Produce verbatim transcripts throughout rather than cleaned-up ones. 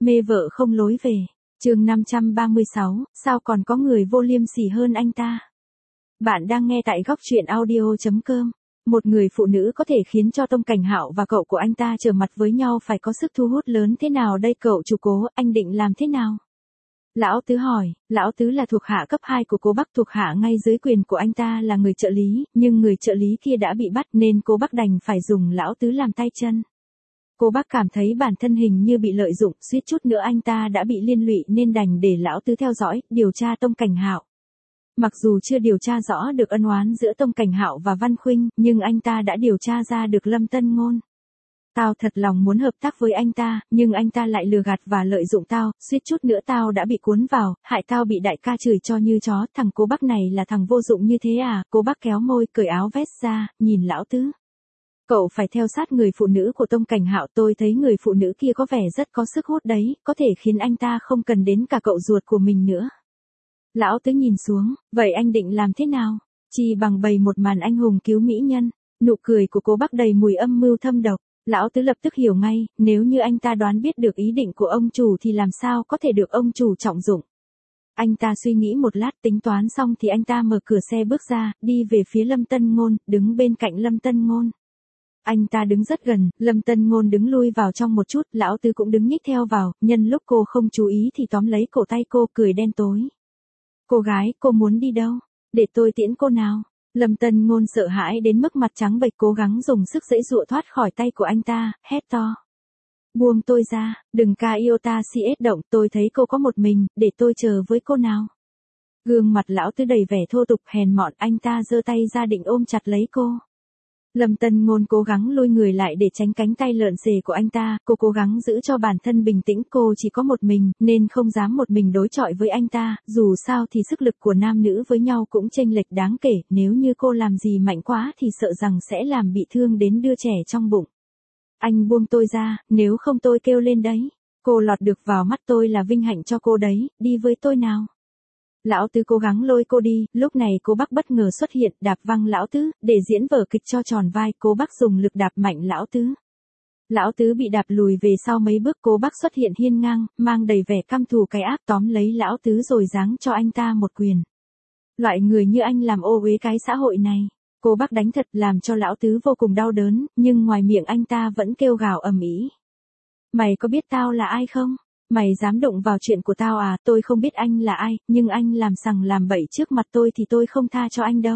Mê vợ không lối về. Chương năm trăm ba mươi sáu, sao còn có người vô liêm sỉ hơn anh ta? Bạn đang nghe tại góc truyện audio chấm com. Một người phụ nữ có thể khiến cho Tông Cảnh Hạo và cậu của anh ta trở mặt với nhau phải có sức thu hút lớn thế nào đây cậu chủ Cố, anh định làm thế nào? Lão Tứ hỏi, Lão Tứ là thuộc hạ cấp hai của Cố Bắc, thuộc hạ ngay dưới quyền của anh ta là người trợ lý, nhưng người trợ lý kia đã bị bắt nên Cố Bắc đành phải dùng Lão Tứ làm tay chân. Cố Bắc cảm thấy bản thân hình như bị lợi dụng, suýt chút nữa anh ta đã bị liên lụy nên đành để Lão Tứ theo dõi, điều tra Tông Cảnh Hạo. Mặc dù chưa điều tra rõ được ân oán giữa Tông Cảnh Hạo và Văn Khuynh, nhưng anh ta đã điều tra ra được Lâm Tân Ngôn. Tao thật lòng muốn hợp tác với anh ta, nhưng anh ta lại lừa gạt và lợi dụng tao, suýt chút nữa tao đã bị cuốn vào, hại tao bị đại ca chửi cho như chó, thằng Cố Bắc này là thằng vô dụng như thế à? Cố Bắc kéo môi, cởi áo vest ra, nhìn Lão Tứ. Cậu phải theo sát người phụ nữ của Tông Cảnh Hạo, tôi thấy người phụ nữ kia có vẻ rất có sức hút đấy, có thể khiến anh ta không cần đến cả cậu ruột của mình nữa. Lão Tứ nhìn xuống, vậy anh định làm thế nào? Chỉ bằng bày một màn anh hùng cứu mỹ nhân. Nụ cười của Cố Bắc đầy mùi âm mưu thâm độc. Lão Tứ lập tức hiểu ngay, nếu như anh ta đoán biết được ý định của ông chủ thì làm sao có thể được ông chủ trọng dụng. Anh ta suy nghĩ một lát, tính toán xong thì anh ta mở cửa xe bước ra, đi về phía Lâm Tân Ngôn, đứng bên cạnh Lâm Tân Ngôn. Anh ta đứng rất gần, Lâm Tân Ngôn đứng lui vào trong một chút, Lão Tứ cũng đứng nhích theo vào, nhân lúc cô không chú ý thì tóm lấy cổ tay cô, cười đen tối. Cô gái, cô muốn đi đâu? Để tôi tiễn cô nào? Lâm Tân Ngôn sợ hãi đến mức mặt trắng bệch, cố gắng dùng sức giãy giụa thoát khỏi tay của anh ta, hét to. Buông tôi ra, đừng ca iota cs động, tôi thấy cô có một mình, để tôi chờ với cô nào. Gương mặt Lão Tứ đầy vẻ thô tục hèn mọn, anh ta giơ tay ra định ôm chặt lấy cô. Lâm Tân Ngôn cố gắng lùi người lại để tránh cánh tay lợn xề của anh ta, cô cố gắng giữ cho bản thân bình tĩnh, cô chỉ có một mình, nên không dám một mình đối chọi với anh ta, dù sao thì sức lực của nam nữ với nhau cũng chênh lệch đáng kể, nếu như cô làm gì mạnh quá thì sợ rằng sẽ làm bị thương đến đứa trẻ trong bụng. Anh buông tôi ra, nếu không tôi kêu lên đấy. Cô lọt được vào mắt tôi là vinh hạnh cho cô đấy, đi với tôi nào. Lão Tứ cố gắng lôi cô đi, lúc này Cố Bắc bất ngờ xuất hiện, đạp văng Lão Tứ, để diễn vở kịch cho tròn vai, Cố Bắc dùng lực đạp mạnh Lão Tứ. Lão Tứ bị đạp lùi về sau mấy bước, Cố Bắc xuất hiện hiên ngang, mang đầy vẻ căm thù cái ác, tóm lấy Lão Tứ rồi giáng cho anh ta một quyền. Loại người như anh làm ô uế cái xã hội này. Cố Bắc đánh thật làm cho Lão Tứ vô cùng đau đớn, nhưng ngoài miệng anh ta vẫn kêu gào ầm ĩ. Mày có biết tao là ai không? Mày dám đụng vào chuyện của tao à? Tôi không biết anh là ai, nhưng anh làm sằng làm bậy trước mặt tôi thì tôi không tha cho anh đâu.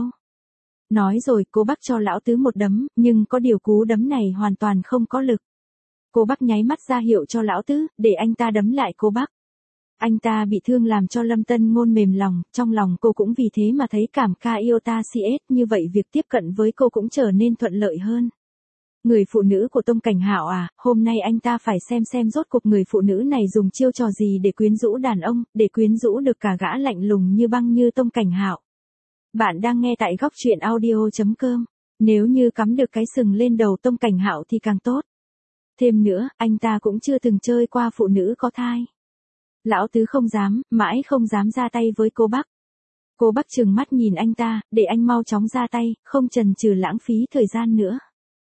Nói rồi, Cố Bắc cho Lão Tứ một đấm, nhưng có điều cú đấm này hoàn toàn không có lực. Cố Bắc nháy mắt ra hiệu cho Lão Tứ, để anh ta đấm lại Cố Bắc. Anh ta bị thương làm cho Lâm Tân Ngôn mềm lòng, trong lòng cô cũng vì thế mà thấy cảm ca iota cs, như vậy việc tiếp cận với cô cũng trở nên thuận lợi hơn. Người phụ nữ của Tông Cảnh Hạo à, hôm nay anh ta phải xem xem rốt cuộc người phụ nữ này dùng chiêu trò gì để quyến rũ đàn ông, để quyến rũ được cả gã lạnh lùng như băng như Tông Cảnh Hạo. Bạn đang nghe tại góc truyện audio chấm com. Nếu như cắm được cái sừng lên đầu Tông Cảnh Hạo thì càng tốt. Thêm nữa, anh ta cũng chưa từng chơi qua phụ nữ có thai. Lão Tứ không dám, mãi không dám ra tay với Cố Bắc. Cố Bắc trừng mắt nhìn anh ta, để anh mau chóng ra tay, không chần chừ lãng phí thời gian nữa.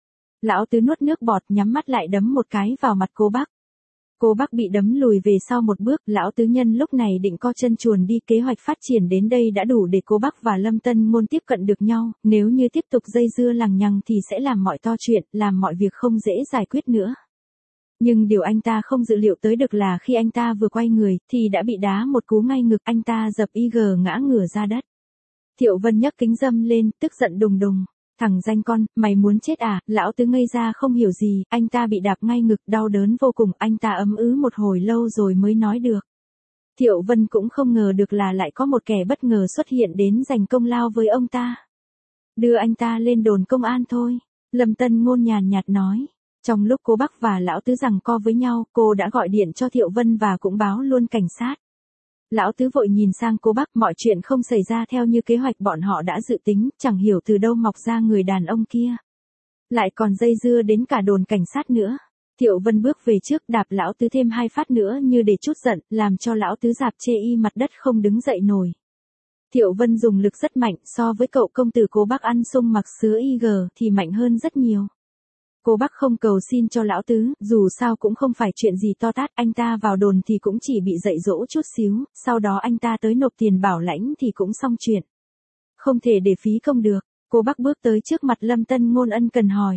Lão Tứ nuốt nước bọt, nhắm mắt lại đấm một cái vào mặt Cố Bắc. Cố Bắc bị đấm lùi về sau một bước, Lão Tứ nhân lúc này định co chân chuồn đi, kế hoạch phát triển đến đây đã đủ để Cố Bắc và Lâm Tân Ngôn tiếp cận được nhau, nếu như tiếp tục dây dưa lằng nhằng thì sẽ làm mọi to chuyện, làm mọi việc không dễ giải quyết nữa. Nhưng điều anh ta không dự liệu tới được là khi anh ta vừa quay người, thì đã bị đá một cú ngay ngực, anh ta dập y gờ ngã ngửa ra đất. Thiệu Vân nhấc kính râm lên, tức giận đùng đùng. Thằng danh con, mày muốn chết à? Lão Tứ ngây ra không hiểu gì, anh ta bị đạp ngay ngực, đau đớn vô cùng, anh ta ấm ứ một hồi lâu rồi mới nói được. Thiệu Vân cũng không ngờ được là lại có một kẻ bất ngờ xuất hiện đến giành công lao với ông ta. Đưa anh ta lên đồn công an thôi, Lâm Tân Ngôn nhàn nhạt nói. Trong lúc Cố Bắc và Lão Tứ giằng co với nhau, cô đã gọi điện cho Thiệu Vân và cũng báo luôn cảnh sát. Lão Tứ vội nhìn sang Cố Bắc, mọi chuyện không xảy ra theo như kế hoạch bọn họ đã dự tính, chẳng hiểu từ đâu mọc ra người đàn ông kia. Lại còn dây dưa đến cả đồn cảnh sát nữa. Thiệu Vân bước về trước, đạp Lão Tứ thêm hai phát nữa như để trút giận, làm cho Lão Tứ rạp chê y mặt đất không đứng dậy nổi. Thiệu Vân dùng lực rất mạnh, so với cậu công tử Cố Bắc ăn sung mặc sứa i giê thì mạnh hơn rất nhiều. Cô bác không cầu xin cho lão tứ, dù sao cũng không phải chuyện gì to tát, anh ta vào đồn thì cũng chỉ bị dạy dỗ chút xíu, sau đó anh ta tới nộp tiền bảo lãnh thì cũng xong chuyện. Không thể để phí công được. Cô bác bước tới trước mặt Lâm Tân Ngôn ân cần hỏi.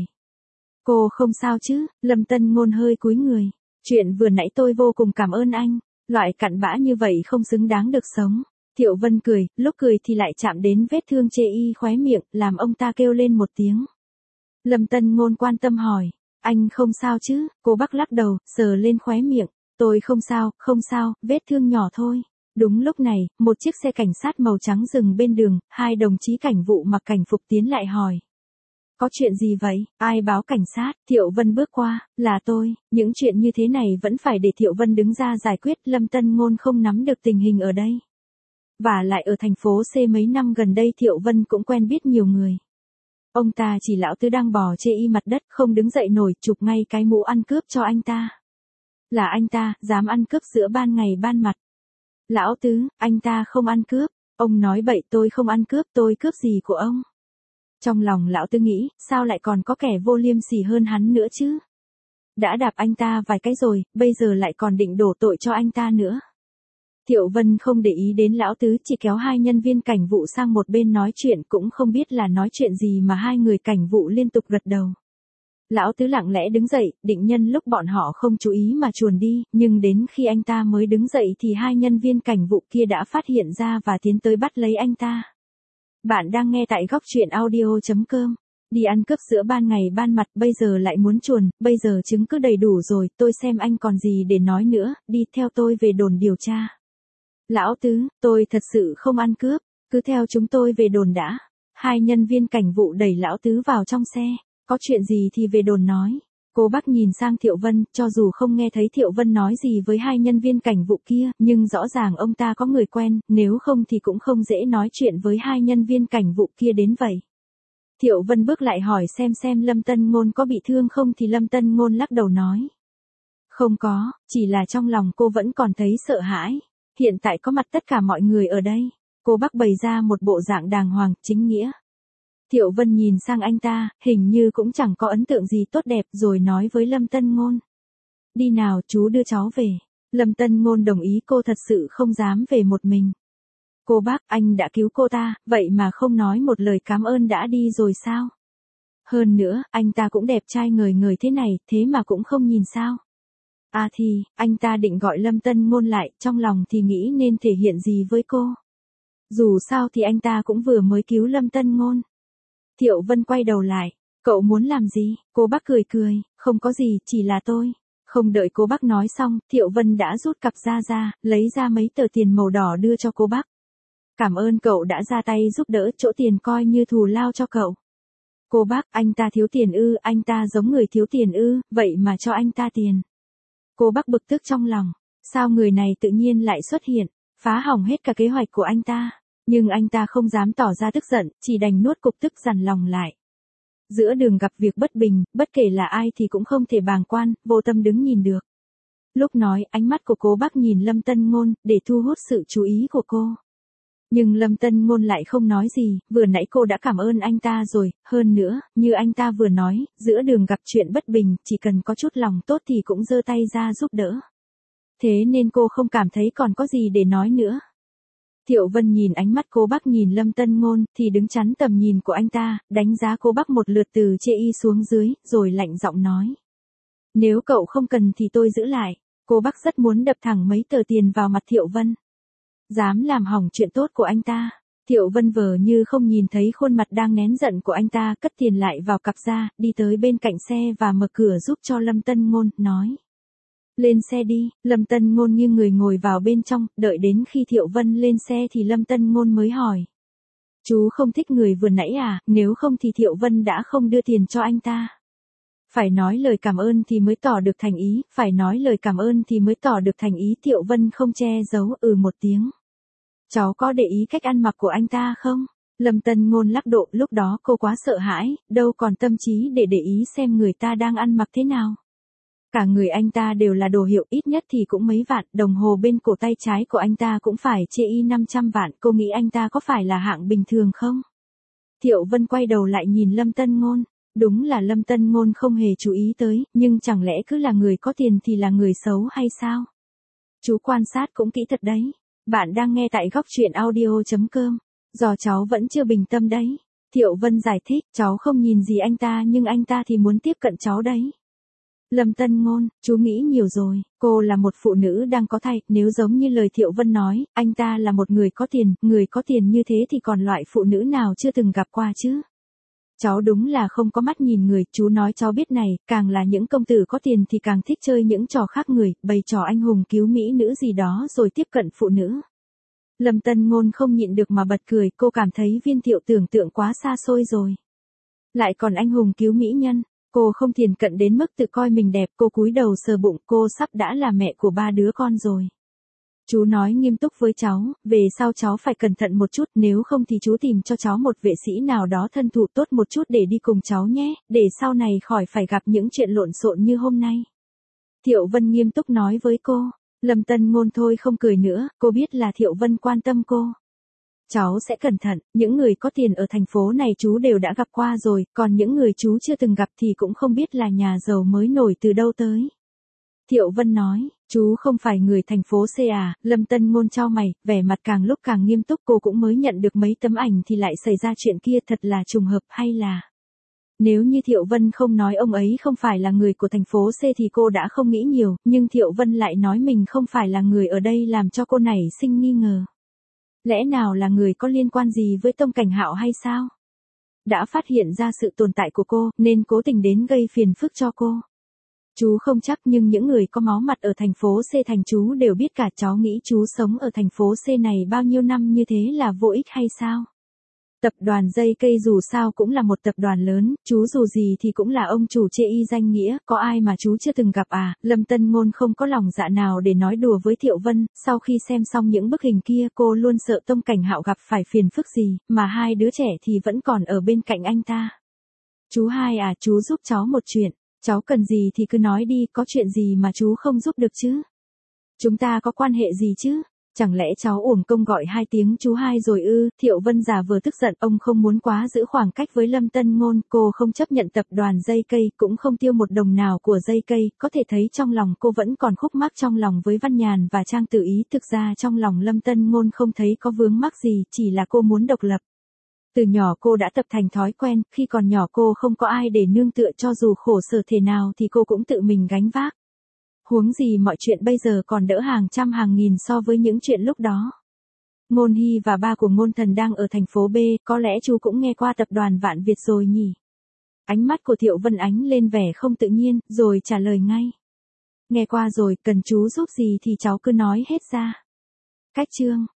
Cô không sao chứ? Lâm Tân Ngôn hơi cúi người. Chuyện vừa nãy tôi vô cùng cảm ơn anh. Loại cặn bã như vậy không xứng đáng được sống. Thiệu Vân cười, lúc cười thì lại chạm đến vết thương chê y khóe miệng, làm ông ta kêu lên một tiếng. Lâm Tân Ngôn quan tâm hỏi. Anh không sao chứ? Cô bác lắc đầu, sờ lên khóe miệng. Tôi không sao, không sao, vết thương nhỏ thôi. Đúng lúc này, một chiếc xe cảnh sát màu trắng dừng bên đường, hai đồng chí cảnh vụ mặc cảnh phục tiến lại hỏi. Có chuyện gì vậy? Ai báo cảnh sát? Thiệu Vân bước qua, là tôi, những chuyện như thế này vẫn phải để Thiệu Vân đứng ra giải quyết, Lâm Tân Ngôn không nắm được tình hình ở đây. Và lại ở thành phố C mấy năm gần đây Thiệu Vân cũng quen biết nhiều người. Ông ta chỉ lão tứ đang bò chê y mặt đất không đứng dậy nổi, chụp ngay cái mũ ăn cướp cho anh ta. Là anh ta, dám ăn cướp giữa ban ngày ban mặt. Lão tứ, anh ta không ăn cướp. Ông nói bậy, tôi không ăn cướp, tôi cướp gì của ông? Trong lòng lão tứ nghĩ, sao lại còn có kẻ vô liêm sỉ hơn hắn nữa chứ? Đã đạp anh ta vài cái rồi, bây giờ lại còn định đổ tội cho anh ta nữa. Thiệu Vân không để ý đến lão tứ, chỉ kéo hai nhân viên cảnh vụ sang một bên nói chuyện, cũng không biết là nói chuyện gì mà hai người cảnh vụ liên tục gật đầu. Lão tứ lặng lẽ đứng dậy, định nhân lúc bọn họ không chú ý mà chuồn đi, nhưng đến khi anh ta mới đứng dậy thì hai nhân viên cảnh vụ kia đã phát hiện ra và tiến tới bắt lấy anh ta. Bạn đang nghe tại góc truyện audio chấm com. Đi ăn cướp giữa ban ngày ban mặt, bây giờ lại muốn chuồn, bây giờ chứng cứ đầy đủ rồi, tôi xem anh còn gì để nói nữa, đi theo tôi về đồn điều tra. Lão tứ, tôi thật sự không ăn cướp, cứ theo chúng tôi về đồn đã. Hai nhân viên cảnh vụ đẩy lão tứ vào trong xe. Có chuyện gì thì về đồn nói. Cô bác nhìn sang Thiệu Vân, cho dù không nghe thấy Thiệu Vân nói gì với hai nhân viên cảnh vụ kia, nhưng rõ ràng ông ta có người quen, nếu không thì cũng không dễ nói chuyện với hai nhân viên cảnh vụ kia đến vậy. Thiệu Vân bước lại hỏi xem xem Lâm Tân Ngôn có bị thương không thì Lâm Tân Ngôn lắc đầu nói. Không có, chỉ là trong lòng cô vẫn còn thấy sợ hãi. Hiện tại có mặt tất cả mọi người ở đây. Cô bác bày ra một bộ dạng đàng hoàng, chính nghĩa. Thiệu Vân nhìn sang anh ta, hình như cũng chẳng có ấn tượng gì tốt đẹp, rồi nói với Lâm Tân Ngôn. Đi nào, chú đưa cháu về. Lâm Tân Ngôn đồng ý, cô thật sự không dám về một mình. Cô bác, anh đã cứu cô ta, vậy mà không nói một lời cảm ơn đã đi rồi sao? Hơn nữa, anh ta cũng đẹp trai ngời ngời thế này, thế mà cũng không nhìn sao? À thì, anh ta định gọi Lâm Tân Ngôn lại, trong lòng thì nghĩ nên thể hiện gì với cô. Dù sao thì anh ta cũng vừa mới cứu Lâm Tân Ngôn. Thiệu Vân quay đầu lại, cậu muốn làm gì? Cô bác cười cười, không có gì, chỉ là tôi. Không đợi cô bác nói xong, Thiệu Vân đã rút cặp ra ra, lấy ra mấy tờ tiền màu đỏ đưa cho cô bác. Cảm ơn cậu đã ra tay giúp đỡ, chỗ tiền coi như thù lao cho cậu. Cô bác, anh ta thiếu tiền ư, anh ta giống người thiếu tiền ư, vậy mà cho anh ta tiền. Cô bác bực tức trong lòng, sao người này tự nhiên lại xuất hiện, phá hỏng hết cả kế hoạch của anh ta. Nhưng anh ta không dám tỏ ra tức giận, chỉ đành nuốt cục tức dằn lòng lại. Giữa đường gặp việc bất bình, bất kể là ai thì cũng không thể bàng quan, vô tâm đứng nhìn được. Lúc nói, ánh mắt của cô bác nhìn Lâm Tân Ngôn, để thu hút sự chú ý của cô. Nhưng Lâm Tân Ngôn lại không nói gì, vừa nãy cô đã cảm ơn anh ta rồi, hơn nữa, như anh ta vừa nói, giữa đường gặp chuyện bất bình, chỉ cần có chút lòng tốt thì cũng giơ tay ra giúp đỡ. Thế nên cô không cảm thấy còn có gì để nói nữa. Thiệu Vân nhìn ánh mắt cô bác nhìn Lâm Tân Ngôn, thì đứng chắn tầm nhìn của anh ta, đánh giá cô bác một lượt từ chê y xuống dưới, rồi lạnh giọng nói. Nếu cậu không cần thì tôi giữ lại. Cô bác rất muốn đập thẳng mấy tờ tiền vào mặt Thiệu Vân. Dám làm hỏng chuyện tốt của anh ta. Thiệu Vân vờ như không nhìn thấy khuôn mặt đang nén giận của anh ta, cất tiền lại vào cặp ra, đi tới bên cạnh xe và mở cửa giúp cho Lâm Tân Ngôn, nói. Lên xe đi. Lâm Tân Ngôn như người ngồi vào bên trong, đợi đến khi Thiệu Vân lên xe thì Lâm Tân Ngôn mới hỏi. Chú không thích người vừa nãy à, nếu không thì Thiệu Vân đã không đưa tiền cho anh ta. Phải nói lời cảm ơn thì mới tỏ được thành ý, phải nói lời cảm ơn thì mới tỏ được thành ý. Thiệu Vân không che giấu, ừ một tiếng. Cháu có để ý cách ăn mặc của anh ta không? Lâm Tân Ngôn lắc độ, lúc đó cô quá sợ hãi, đâu còn tâm trí để để ý xem người ta đang ăn mặc thế nào. Cả người anh ta đều là đồ hiệu, ít nhất thì cũng mấy vạn, đồng hồ bên cổ tay trái của anh ta cũng phải chê y năm trăm vạn, cô nghĩ anh ta có phải là hạng bình thường không? Thiệu Vân quay đầu lại nhìn Lâm Tân Ngôn, Đúng là Lâm Tân Ngôn không hề chú ý tới, nhưng chẳng lẽ cứ là người có tiền thì là người xấu hay sao? Chú quan sát cũng kỹ thật đấy. Bạn đang nghe tại góc truyện audio.com. Do cháu vẫn chưa bình tâm đấy. Thiệu Vân giải thích, cháu không nhìn gì anh ta nhưng anh ta thì muốn tiếp cận cháu đấy. Lâm Tân Ngôn, chú nghĩ nhiều rồi, cô là một phụ nữ đang có thai, nếu giống như lời Thiệu Vân nói, anh ta là một người có tiền, người có tiền như thế thì còn loại phụ nữ nào chưa từng gặp qua chứ? Cháu đúng là không có mắt nhìn người, chú nói cháu biết này, càng là những công tử có tiền thì càng thích chơi những trò khác người, bày trò anh hùng cứu mỹ nữ gì đó rồi tiếp cận phụ nữ. Lâm Tân Ngôn không nhịn được mà bật cười, cô cảm thấy Viên Thiệu tưởng tượng quá xa xôi rồi. Lại còn anh hùng cứu mỹ nhân, cô không thiền cận đến mức tự coi mình đẹp, cô cúi đầu sờ bụng, cô sắp đã là mẹ của ba đứa con rồi. Chú nói nghiêm túc với cháu, về sau cháu phải cẩn thận một chút, nếu không thì chú tìm cho cháu một vệ sĩ nào đó thân thủ tốt một chút để đi cùng cháu nhé, để sau này khỏi phải gặp những chuyện lộn xộn như hôm nay. Thiệu Vân nghiêm túc nói với cô. Lâm Tân Ngôn thôi không cười nữa, cô biết là Thiệu Vân quan tâm cô. Cháu sẽ cẩn thận, những người có tiền ở thành phố này chú đều đã gặp qua rồi, còn những người chú chưa từng gặp thì cũng không biết là nhà giàu mới nổi từ đâu tới. Thiệu Vân nói, chú không phải người thành phố C à, Lâm Tân Ngôn chau mày, vẻ mặt càng lúc càng nghiêm túc, cô cũng mới nhận được mấy tấm ảnh thì lại xảy ra chuyện kia, thật là trùng hợp hay là... Nếu như Thiệu Vân không nói ông ấy không phải là người của thành phố C thì cô đã không nghĩ nhiều, nhưng Thiệu Vân lại nói mình không phải là người ở đây làm cho cô nảy sinh nghi ngờ. Lẽ nào là người có liên quan gì với Tông Cảnh Hạo hay sao? Đã phát hiện ra sự tồn tại của cô, nên cố tình đến gây phiền phức cho cô. Chú không chắc nhưng những người có máu mặt ở thành phố C thành chú đều biết cả, cháu nghĩ chú sống ở thành phố C này bao nhiêu năm như thế là vô ích hay sao? Tập đoàn dây cây dù sao cũng là một tập đoàn lớn, chú dù gì thì cũng là ông chủ chê y danh nghĩa, có ai mà chú chưa từng gặp à? Lâm Tân Ngôn không có lòng dạ nào để nói đùa với Thiệu Vân, sau khi xem xong những bức hình kia cô luôn sợ Tông Cảnh Hạo gặp phải phiền phức gì, mà hai đứa trẻ thì vẫn còn ở bên cạnh anh ta. Chú hai à, chú giúp cháu một chuyện, cháu cần gì thì cứ nói đi, có chuyện gì mà chú không giúp được chứ? Chúng ta có quan hệ gì chứ? Chẳng lẽ cháu uổng công gọi hai tiếng chú hai rồi ư? Thiệu Vân giả vừa tức giận, ông không muốn quá giữ khoảng cách với Lâm Tân Ngôn, cô không chấp nhận tập đoàn dây cây, cũng không tiêu một đồng nào của dây cây, có thể thấy trong lòng cô vẫn còn khúc mắc trong lòng với Văn Nhàn và Trang Tử Ý, thực ra trong lòng Lâm Tân Ngôn không thấy có vướng mắc gì, chỉ là cô muốn độc lập. Từ nhỏ cô đã tập thành thói quen, khi còn nhỏ cô không có ai để nương tựa, cho dù khổ sở thế nào thì cô cũng tự mình gánh vác. Huống gì mọi chuyện bây giờ còn đỡ hàng trăm hàng nghìn so với những chuyện lúc đó. Ngôn Hy và ba của Ngôn Thần đang ở thành phố B, có lẽ chú cũng nghe qua tập đoàn Vạn Việt rồi nhỉ? Ánh mắt của Thiệu Vân ánh lên vẻ không tự nhiên, rồi trả lời ngay. Nghe qua rồi, cần chú giúp gì thì cháu cứ nói hết ra. Cách chương